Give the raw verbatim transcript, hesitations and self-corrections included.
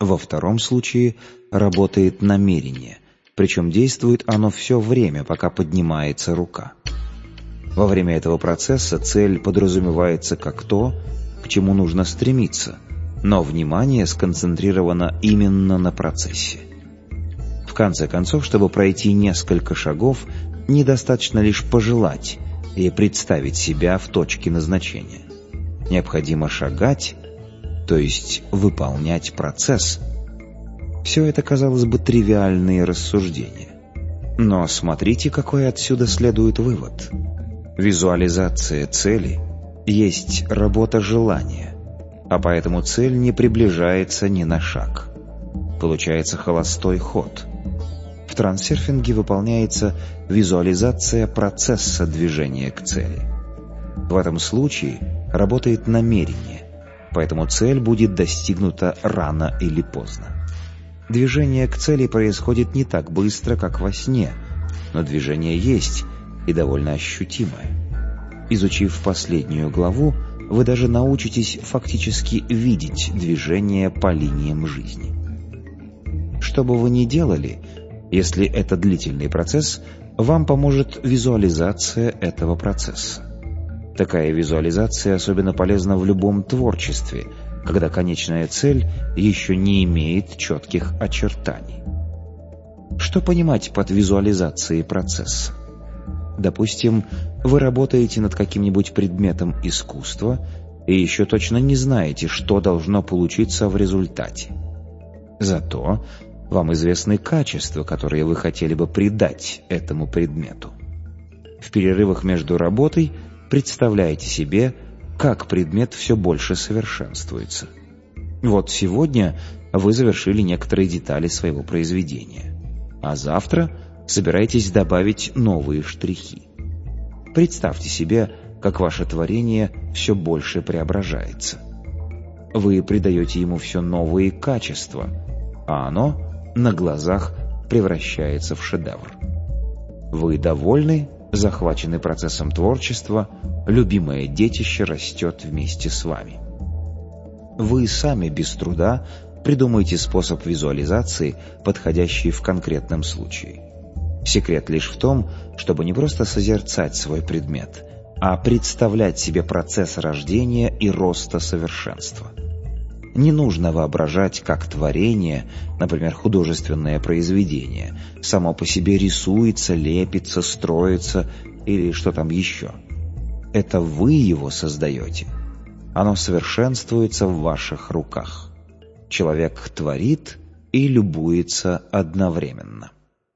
Во втором случае работает намерение, причем действует оно все время, пока поднимается рука. Во время этого процесса цель подразумевается как то, к чему нужно стремиться, но внимание сконцентрировано именно на процессе. В конце концов, чтобы пройти несколько шагов, недостаточно лишь пожелать и представить себя в точке назначения. Необходимо шагать, то есть выполнять процесс. Все это, казалось бы, тривиальные рассуждения. Но смотрите, какой отсюда следует вывод. Визуализация цели есть работа желания, а поэтому цель не приближается ни на шаг. Получается холостой ход. В трансерфинге выполняется визуализация процесса движения к цели. В этом случае работает намерение, поэтому цель будет достигнута рано или поздно. Движение к цели происходит не так быстро, как во сне, но движение есть и довольно ощутимое. Изучив последнюю главу, вы даже научитесь фактически видеть движение по линиям жизни. Что бы вы ни делали, если это длительный процесс, вам поможет визуализация этого процесса. Такая визуализация особенно полезна в любом творчестве, когда конечная цель еще не имеет четких очертаний. Что понимать под визуализацией процесса? Допустим, вы работаете над каким-нибудь предметом искусства и еще точно не знаете, что должно получиться в результате. Зато вам известны качества, которые вы хотели бы придать этому предмету. В перерывах между работой представляете себе, как предмет все больше совершенствуется. Вот сегодня вы завершили некоторые детали своего произведения, а завтра собираетесь добавить новые штрихи. Представьте себе, как ваше творение все больше преображается. Вы придаете ему все новые качества, а оно на глазах превращается в шедевр. Вы довольны, захвачены процессом творчества, любимое детище растет вместе с вами. Вы сами без труда придумаете способ визуализации, подходящий в конкретном случае. Секрет лишь в том, чтобы не просто созерцать свой предмет, а представлять себе процесс рождения и роста совершенства. Не нужно воображать, как творение, например, художественное произведение, само по себе рисуется, лепится, строится или что там еще. Это вы его создаете. Оно совершенствуется в ваших руках. Человек творит и любуется одновременно.